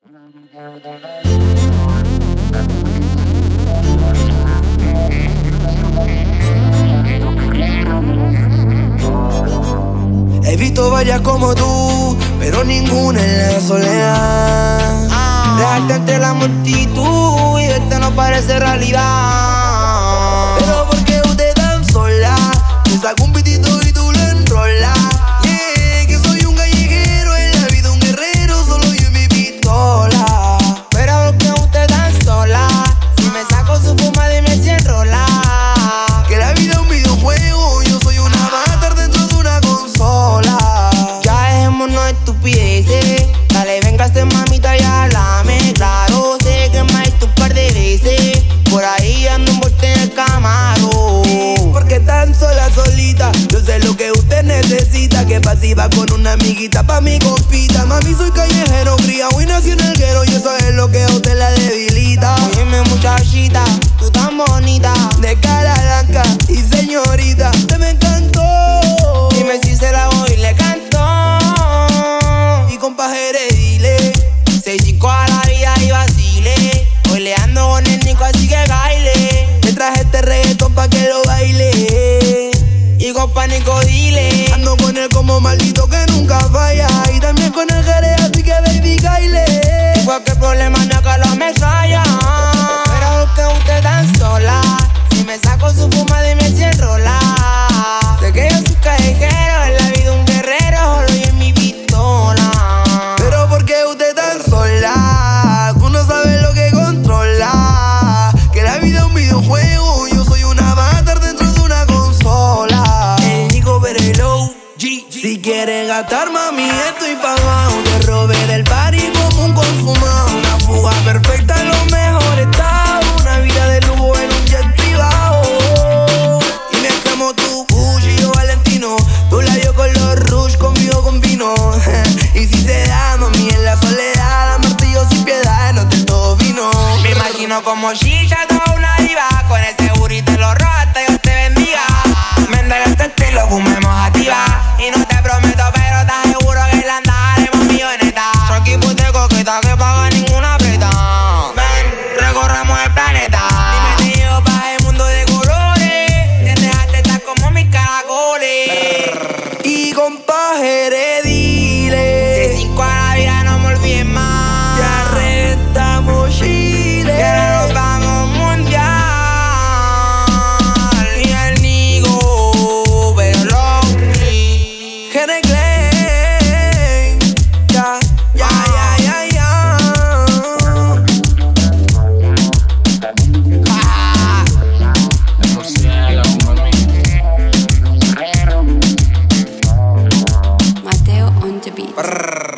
He visto varias como tú, pero ninguna en la soledad. Dejarte entre la multitud y verte no parece realidad. Pero porque usted tan sola, te saco un pitito y tú lo enrolas. Yeah, que soy un callejero, en la vida un guerrero, solo yo y mi pistola. Pero porque usted tan sola, si me saco su fuma dime si enrola. Que la vida es un videojuego, yo soy un avatar dentro de una consola. Ya dejémonos estupideces, dale véngase mamita y háblame. Claro, sé que me has hecho un par de veces, por ahí ando envuelto en el Camaro. Porque tan sola, solita, yo sé lo que usted necesita. Que pasiva con una amiguita pa' mi compita. Mami, soy callejero, criado y nací en el guero, y eso es lo que a usted la debilita. Óyeme muchachita, tú tan bonita, de cara blanca y señorita, te me encantó. Dime si se la voy y le canto. Y compajere dile, 6 chicos a la vida y vacile. Hoy le ando con el Nico así que baile. Me traje este reggaetón pa' que lo baile. Y compa Nico dile, ando con él como maldito que nunca falla. Y también con el Jerez así que baby caile. Y cualquier problema me acá lo ametralla. Pero porque usted tan sola, si me saco su fuma dime si enrola. Sé que yo soy callejero, en la vida un guerrero, solo yo en mi pistola. Pero porque usted tan sola, tú no sabes lo que controla. Que la vida es un videojuego, yo soy un avatar dentro de una consola. El Nico Perelo, si quieres gastar mami estoy pagado. Te robé del party como un consumado. Una fuga perfecta en los mejores estados. Una vida de lujo en un jet privado. Y me quemo tu Gucci y yo Valentino. Tu labio con los rouge, conmigo con vino. Y si se da mami en la soledad, martillo sin piedad, no te todo vino. Me imagino como Shisha, toda una diva. Con ese burrito en los rosas, Dios te bendiga. Vender este estilo, fumemos activa. Y no te prometo, pero estás seguro que la andaremos milloneta. Su equipo de coqueta que paga ninguna preta. Ven, recorremos el planeta. Dime te llevo pa' el mundo de colores. Te dejaste estar como mis caracoles. Y compa Jerez dile, de 5 a la vida no me olvides más. Ya restamos Chile, que ahora nos vamos mundial. Y el Nico, pero lo Jerez Clan, ya. Mateo on the beat.